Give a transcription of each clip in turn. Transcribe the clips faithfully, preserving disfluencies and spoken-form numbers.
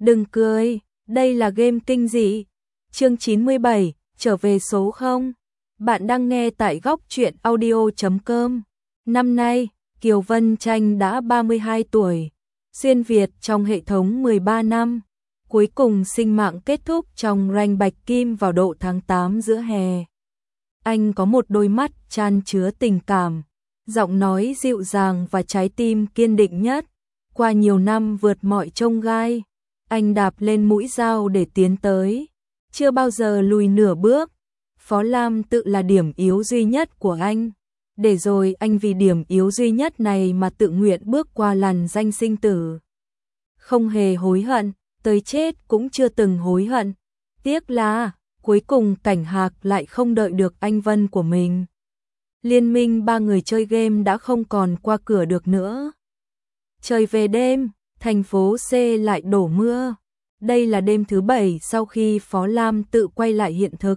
Đừng cười, đây là game kinh dị. Chương chín mươi bảy, trở về số không. Bạn đang nghe tại góc truyện audio chấm com. Năm nay, Kiều Vân Tranh đã ba mươi hai tuổi, xuyên Việt trong hệ thống mười ba năm, cuối cùng sinh mạng kết thúc trong ranh bạch kim vào độ tháng tám giữa hè. Anh có một đôi mắt chan chứa tình cảm, giọng nói dịu dàng và trái tim kiên định nhất. Qua nhiều năm vượt mọi chông gai, anh đạp lên mũi dao để tiến tới, chưa bao giờ lùi nửa bước. Phó Lam tự là điểm yếu duy nhất của anh, để rồi anh vì điểm yếu duy nhất này mà tự nguyện bước qua làn danh sinh tử. Không hề hối hận, tới chết cũng chưa từng hối hận. Tiếc là, cuối cùng Cảnh Hạc lại không đợi được anh Vân của mình. Liên minh ba người chơi game đã không còn qua cửa được nữa. Trời về đêm, thành phố C lại đổ mưa. Đây là đêm thứ bảy sau khi Phó Lam tự quay lại hiện thực.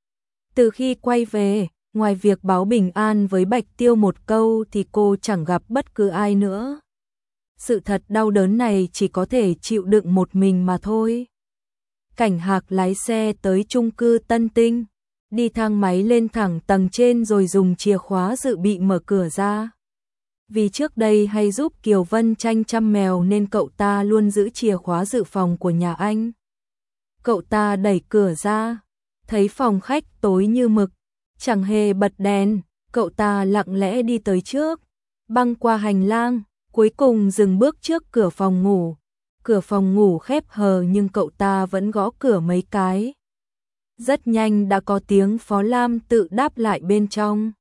Từ khi quay về, ngoài việc báo bình an với Bạch Tiêu một câu thì cô chẳng gặp bất cứ ai nữa. Sự thật đau đớn này chỉ có thể chịu đựng một mình mà thôi. Cảnh Hạc lái xe tới chung cư Tân Tinh, đi thang máy lên thẳng tầng trên rồi dùng chìa khóa dự bị mở cửa ra. Vì trước đây hay giúp Kiều Vân Tranh chăm mèo nên cậu ta luôn giữ chìa khóa dự phòng của nhà anh. Cậu ta đẩy cửa ra, thấy phòng khách tối như mực, chẳng hề bật đèn, cậu ta lặng lẽ đi tới trước, băng qua hành lang, cuối cùng dừng bước trước cửa phòng ngủ. Cửa phòng ngủ khép hờ nhưng cậu ta vẫn gõ cửa mấy cái. Rất nhanh đã có tiếng Phó Lam tự đáp lại bên trong.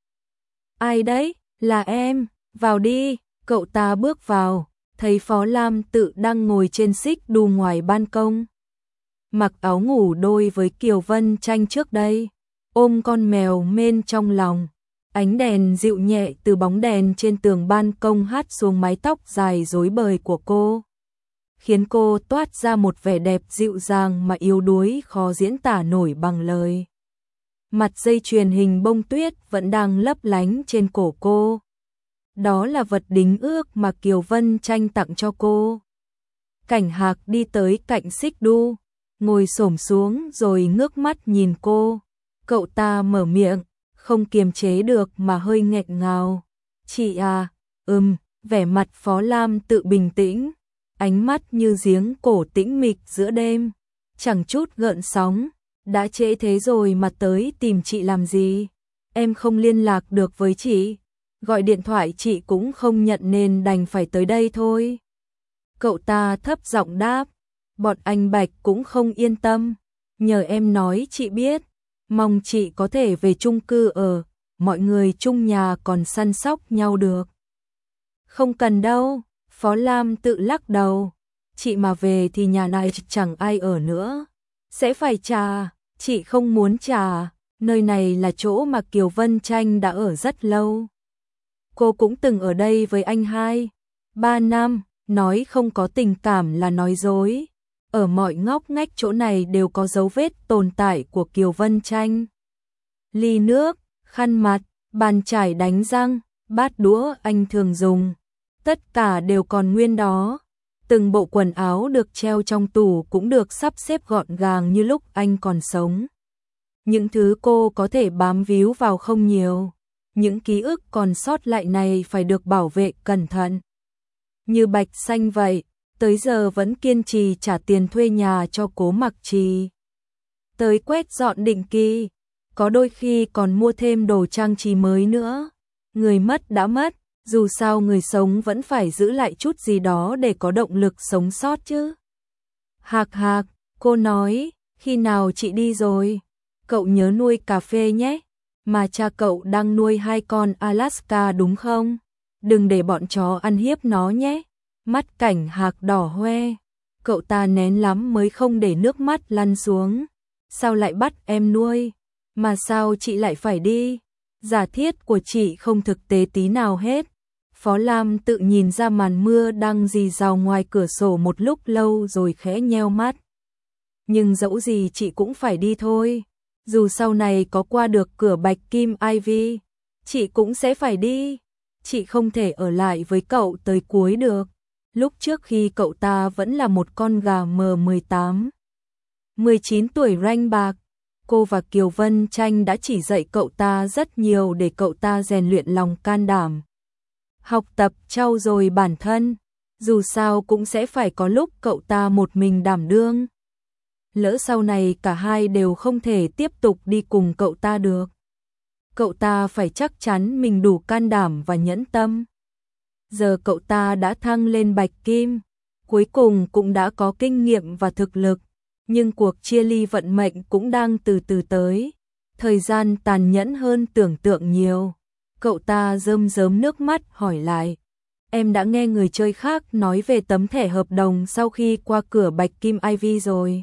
Ai đấy? Là em, vào đi. Cậu ta bước vào, thấy Phó Lam tự đang ngồi trên xích đu ngoài ban công. Mặc áo ngủ đôi với Kiều Vân Tranh trước đây, ôm con mèo mên trong lòng. Ánh đèn dịu nhẹ từ bóng đèn trên tường ban công hắt xuống mái tóc dài rối bời của cô, khiến cô toát ra một vẻ đẹp dịu dàng mà yếu đuối khó diễn tả nổi bằng lời. Mặt dây chuyền hình bông tuyết vẫn đang lấp lánh trên cổ cô. Đó là vật đính ước mà Kiều Vân Tranh tặng cho cô. Cảnh Hạc đi tới cạnh xích đu, ngồi xổm xuống rồi ngước mắt nhìn cô. Cậu ta mở miệng, không kiềm chế được mà hơi nghẹn ngào. Chị à, ừm, vẻ mặt Phó Lam tự bình tĩnh, ánh mắt như giếng cổ tĩnh mịch giữa đêm, chẳng chút gợn sóng. Đã trễ thế rồi mà tới tìm chị làm gì? Em không liên lạc được với chị, gọi điện thoại chị cũng không nhận nên đành phải tới đây thôi. Cậu ta thấp giọng đáp, bọn anh Bạch cũng không yên tâm, nhờ em nói chị biết, mong chị có thể về chung cư ở, mọi người chung nhà còn săn sóc nhau được. Không cần đâu, Phó Lam tự lắc đầu, chị mà về thì nhà này chẳng ai ở nữa, sẽ phải trả, chị không muốn trả, nơi này là chỗ mà Kiều Vân Tranh đã ở rất lâu. Cô cũng từng ở đây với anh hai, ba năm, nói không có tình cảm là nói dối. Ở mọi ngóc ngách chỗ này đều có dấu vết tồn tại của Kiều Vân Tranh. Ly nước, khăn mặt, bàn chải đánh răng, bát đũa anh thường dùng, tất cả đều còn nguyên đó. Từng bộ quần áo được treo trong tủ cũng được sắp xếp gọn gàng như lúc anh còn sống. Những thứ cô có thể bám víu vào không nhiều, những ký ức còn sót lại này phải được bảo vệ cẩn thận. Như Bạch Xanh vậy, tới giờ vẫn kiên trì trả tiền thuê nhà cho Cố Mặc Trì. Tới quét dọn định kỳ, có đôi khi còn mua thêm đồ trang trí mới nữa. Người mất đã mất, dù sao người sống vẫn phải giữ lại chút gì đó để có động lực sống sót chứ. Hạc Hạc, cô nói, khi nào chị đi rồi? Cậu nhớ nuôi cà phê nhé, mà cha cậu đang nuôi hai con Alaska đúng không? Đừng để bọn chó ăn hiếp nó nhé. Mắt Cảnh Hạc đỏ hoe, cậu ta nén lắm mới không để nước mắt lăn xuống. Sao lại bắt em nuôi? Mà sao chị lại phải đi? Giả thiết của chị không thực tế tí nào hết. Phó Lam tự nhìn ra màn mưa đang rì rào ngoài cửa sổ một lúc lâu rồi khẽ nheo mắt. Nhưng dẫu gì chị cũng phải đi thôi. Dù sau này có qua được cửa Bạch Kim Ivy, chị cũng sẽ phải đi. Chị không thể ở lại với cậu tới cuối được. lúc trước khi cậu ta vẫn là một con gà mờ mười tám, mười chín tuổi ranh bạc. Cô và Kiều Vân Tranh đã chỉ dạy cậu ta rất nhiều để cậu ta rèn luyện lòng can đảm, học tập trau dồi bản thân, dù sao cũng sẽ phải có lúc cậu ta một mình đảm đương. Lỡ sau này cả hai đều không thể tiếp tục đi cùng cậu ta được, cậu ta phải chắc chắn mình đủ can đảm và nhẫn tâm. Giờ cậu ta đã thăng lên bạch kim, cuối cùng cũng đã có kinh nghiệm và thực lực, nhưng cuộc chia ly vận mệnh cũng đang từ từ tới, thời gian tàn nhẫn hơn tưởng tượng nhiều. Cậu ta rơm rớm nước mắt hỏi lại, em đã nghe người chơi khác nói về tấm thẻ hợp đồng sau khi qua cửa bạch kim Ivy rồi.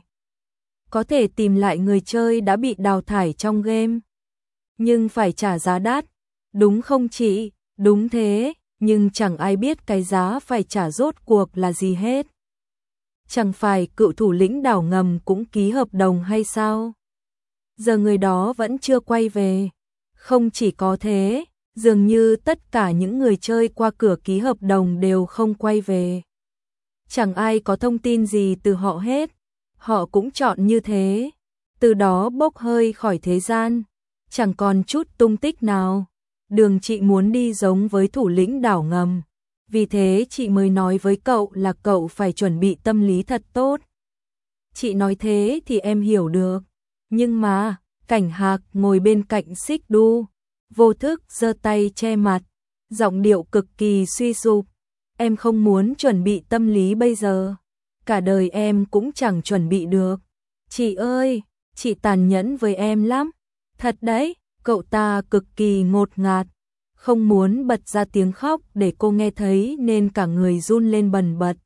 Có thể tìm lại người chơi đã bị đào thải trong game, nhưng phải trả giá đắt, đúng không chị? Đúng thế, nhưng chẳng ai biết cái giá phải trả rốt cuộc là gì hết. Chẳng phải cựu thủ lĩnh đảo ngầm cũng ký hợp đồng hay sao? Giờ người đó vẫn chưa quay về. Không chỉ có thế, dường như tất cả những người chơi qua cửa ký hợp đồng đều không quay về. Chẳng ai có thông tin gì từ họ hết. Họ cũng chọn như thế, từ đó bốc hơi khỏi thế gian, chẳng còn chút tung tích nào. Đường chị muốn đi giống với thủ lĩnh đảo ngầm, vì thế chị mới nói với cậu là cậu phải chuẩn bị tâm lý thật tốt. Chị nói thế thì em hiểu được, nhưng mà, Cảnh Hạc ngồi bên cạnh Xích Đu, vô thức giơ tay che mặt, giọng điệu cực kỳ suy sụp. Em không muốn chuẩn bị tâm lý bây giờ, cả đời em cũng chẳng chuẩn bị được. Chị ơi, chị tàn nhẫn với em lắm. Thật đấy, cậu ta cực kỳ ngột ngạt, không muốn bật ra tiếng khóc để cô nghe thấy nên cả người run lên bần bật.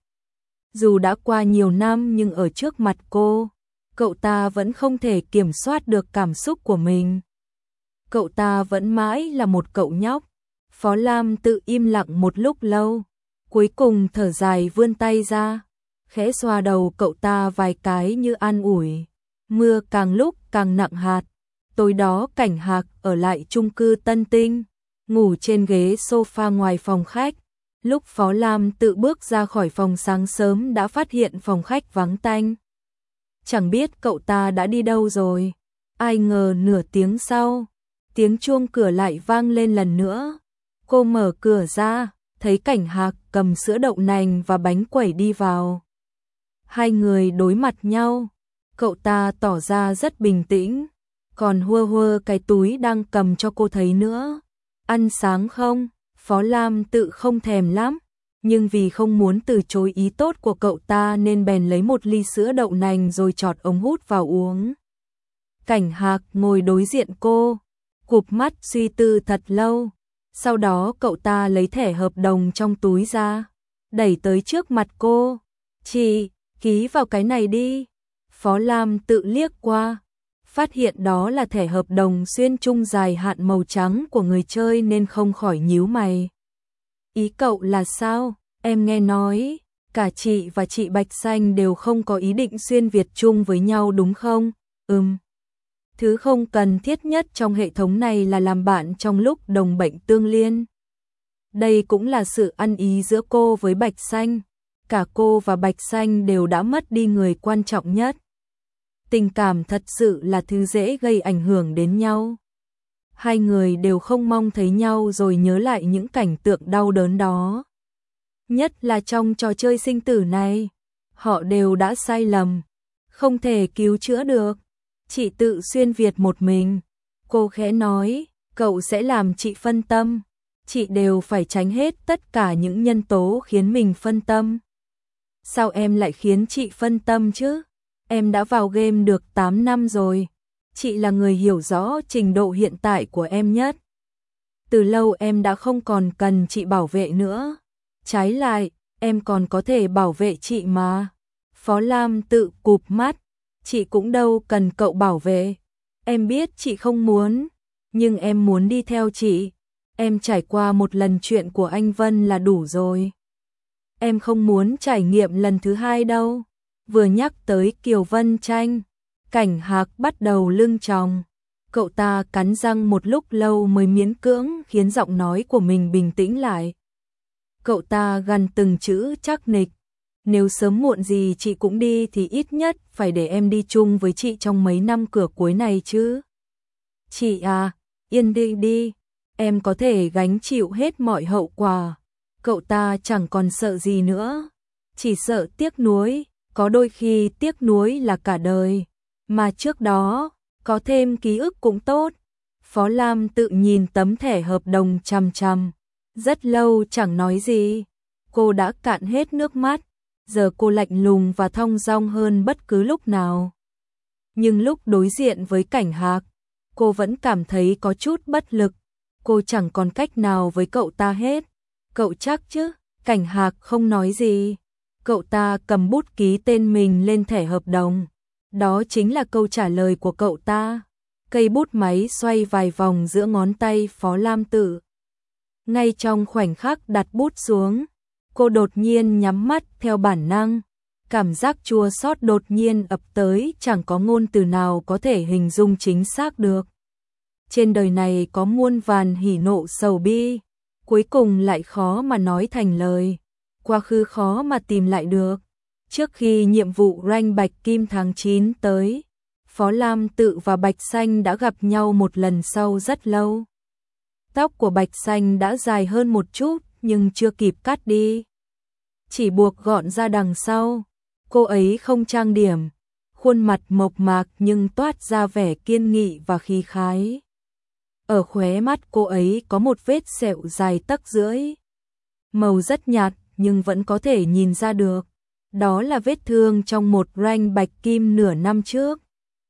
Dù đã qua nhiều năm nhưng ở trước mặt cô, cậu ta vẫn không thể kiểm soát được cảm xúc của mình. Cậu ta vẫn mãi là một cậu nhóc. Phó Lam tự im lặng một lúc lâu, cuối cùng thở dài vươn tay ra, khẽ xoa đầu cậu ta vài cái như an ủi. Mưa càng lúc càng nặng hạt. Tối đó Cảnh Hạc ở lại chung cư Tân Tinh, ngủ trên ghế sofa ngoài phòng khách. Lúc Phó Lam tự bước ra khỏi phòng sáng sớm đã phát hiện phòng khách vắng tanh. Chẳng biết cậu ta đã đi đâu rồi. Ai ngờ nửa tiếng sau, tiếng chuông cửa lại vang lên lần nữa. Cô mở cửa ra, thấy Cảnh Hạc cầm sữa đậu nành và bánh quẩy đi vào. Hai người đối mặt nhau, cậu ta tỏ ra rất bình tĩnh, còn hua hua cái túi đang cầm cho cô thấy nữa. Ăn sáng không? Phó Lam tự không thèm lắm, nhưng vì không muốn từ chối ý tốt của cậu ta nên bèn lấy một ly sữa đậu nành rồi chọt ống hút vào uống. Cảnh Hạc ngồi đối diện cô, cụp mắt suy tư thật lâu. Sau đó cậu ta lấy thẻ hợp đồng trong túi ra, đẩy tới trước mặt cô. Chị, ký vào cái này đi. Phó Lam tự liếc qua, phát hiện đó là thẻ hợp đồng xuyên chung dài hạn màu trắng của người chơi nên không khỏi nhíu mày. Ý cậu là sao? Em nghe nói, cả chị và chị Bạch Xanh đều không có ý định xuyên Việt chung với nhau đúng không? Ừm. Thứ không cần thiết nhất trong hệ thống này là làm bạn trong lúc đồng bệnh tương liên. Đây cũng là sự ăn ý giữa cô với Bạch Xanh. Cả cô và Bạch Xanh đều đã mất đi người quan trọng nhất. Tình cảm thật sự là thứ dễ gây ảnh hưởng đến nhau. Hai người đều không mong thấy nhau rồi nhớ lại những cảnh tượng đau đớn đó. Nhất là trong trò chơi sinh tử này, họ đều đã sai lầm, không thể cứu chữa được. Chị tự xuyên Việt một mình. Cô khẽ nói, cậu sẽ làm chị phân tâm. Chị đều phải tránh hết tất cả những nhân tố khiến mình phân tâm. Sao em lại khiến chị phân tâm chứ? Em đã vào game được tám năm rồi. Chị là người hiểu rõ trình độ hiện tại của em nhất. Từ lâu em đã không còn cần chị bảo vệ nữa. Trái lại, em còn có thể bảo vệ chị mà. Phó Lam tự cụp mắt. Chị cũng đâu cần cậu bảo vệ. Em biết chị không muốn, nhưng em muốn đi theo chị. Em trải qua một lần chuyện của anh Vân là đủ rồi. Em không muốn trải nghiệm lần thứ hai đâu. Vừa nhắc tới Kiều Vân Tranh, Cảnh Hạc bắt đầu lưng tròng. Cậu ta cắn răng một lúc lâu mới miễn cưỡng khiến giọng nói của mình bình tĩnh lại. Cậu ta gằn từng chữ chắc nịch. Nếu sớm muộn gì chị cũng đi thì ít nhất phải để em đi chung với chị trong mấy năm cửa cuối này chứ. Chị à, yên đi đi, em có thể gánh chịu hết mọi hậu quả. Cậu ta chẳng còn sợ gì nữa, chỉ sợ tiếc nuối, có đôi khi tiếc nuối là cả đời. Mà trước đó, có thêm ký ức cũng tốt. Phó Lam tự nhìn tấm thẻ hợp đồng chằm chằm, rất lâu chẳng nói gì. Cô đã cạn hết nước mắt, giờ cô lạnh lùng và thong dong hơn bất cứ lúc nào. Nhưng lúc đối diện với Cảnh Hạc, cô vẫn cảm thấy có chút bất lực. Cô chẳng còn cách nào với cậu ta hết. Cậu chắc chứ? Cảnh Hạc không nói gì. Cậu ta cầm bút ký tên mình lên thẻ hợp đồng. Đó chính là câu trả lời của cậu ta. Cây bút máy xoay vài vòng giữa ngón tay Phó Lam Tự. Ngay trong khoảnh khắc đặt bút xuống, cô đột nhiên nhắm mắt theo bản năng. Cảm giác chua xót đột nhiên ập tới, chẳng có ngôn từ nào có thể hình dung chính xác được. Trên đời này có muôn vàn hỉ nộ sầu bi, cuối cùng lại khó mà nói thành lời. Quá khứ khó mà tìm lại được. Trước khi nhiệm vụ rank Bạch Kim tháng chín tới, Phó Lam Tự và Bạch Xanh đã gặp nhau một lần sau rất lâu. Tóc của Bạch Xanh đã dài hơn một chút nhưng chưa kịp cắt đi, chỉ buộc gọn ra đằng sau. Cô ấy không trang điểm, khuôn mặt mộc mạc nhưng toát ra vẻ kiên nghị và khí khái. Ở khóe mắt cô ấy có một vết sẹo dài tấc rưỡi. Màu rất nhạt nhưng vẫn có thể nhìn ra được. Đó là vết thương trong một rank Bạch Kim nửa năm trước.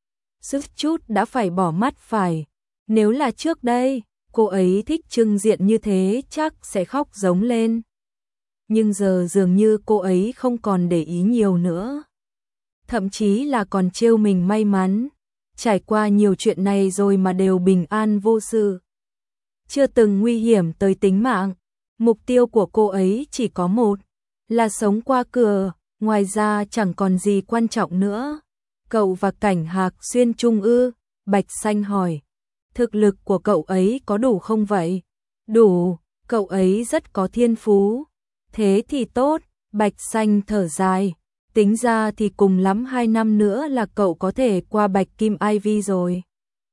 Sức chút đã phải bỏ mắt phải. Nếu là trước đây, cô ấy thích trưng diện như thế chắc sẽ khóc giống lên. Nhưng giờ dường như cô ấy không còn để ý nhiều nữa. Thậm chí là còn trêu mình may mắn. Trải qua nhiều chuyện này rồi mà đều bình an vô sự. Chưa từng nguy hiểm tới tính mạng. Mục tiêu của cô ấy chỉ có một, là sống qua cửa, ngoài ra chẳng còn gì quan trọng nữa. Cậu và Cảnh Hạc xuyên chung ư? Bạch Xanh hỏi. Thực lực của cậu ấy có đủ không vậy? Đủ, cậu ấy rất có thiên phú. Thế thì tốt, Bạch Xanh thở dài. Tính ra thì cùng lắm hai năm nữa là cậu có thể qua Bạch Kim Ivy rồi.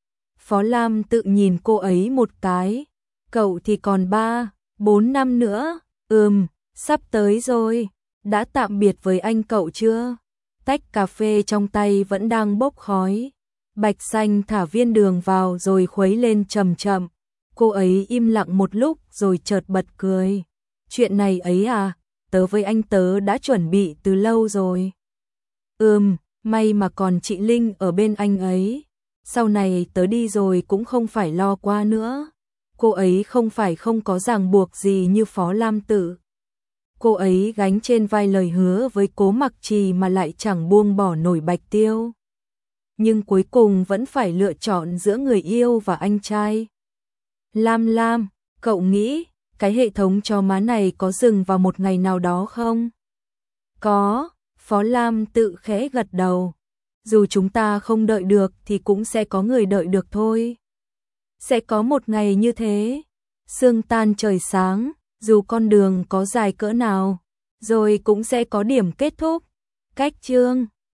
Phó Lam tự nhìn cô ấy một cái. Cậu thì còn ba, bốn năm nữa. Ừm, sắp tới rồi. Đã tạm biệt với anh cậu chưa? Tách cà phê trong tay vẫn đang bốc khói. Bạch Xanh thả viên đường vào rồi khuấy lên chậm chậm. Cô ấy im lặng một lúc rồi chợt bật cười. Chuyện này ấy à, tớ với anh tớ đã chuẩn bị từ lâu rồi. Ừm, may mà còn chị Linh ở bên anh ấy. Sau này tớ đi rồi cũng không phải lo quá nữa. Cô ấy không phải không có ràng buộc gì như Phó Lam Tự. Cô ấy gánh trên vai lời hứa với Cố Mặc Trì mà lại chẳng buông bỏ nổi Bạch Tiêu. Nhưng cuối cùng vẫn phải lựa chọn giữa người yêu và anh trai. Lam Lam, cậu nghĩ cái hệ thống cho má này có dừng vào một ngày nào đó không? Có, Phó Lam Tự khẽ gật đầu. Dù chúng ta không đợi được thì cũng sẽ có người đợi được thôi. Sẽ có một ngày như thế. Sương tan trời sáng, dù con đường có dài cỡ nào, rồi cũng sẽ có điểm kết thúc. Cách chương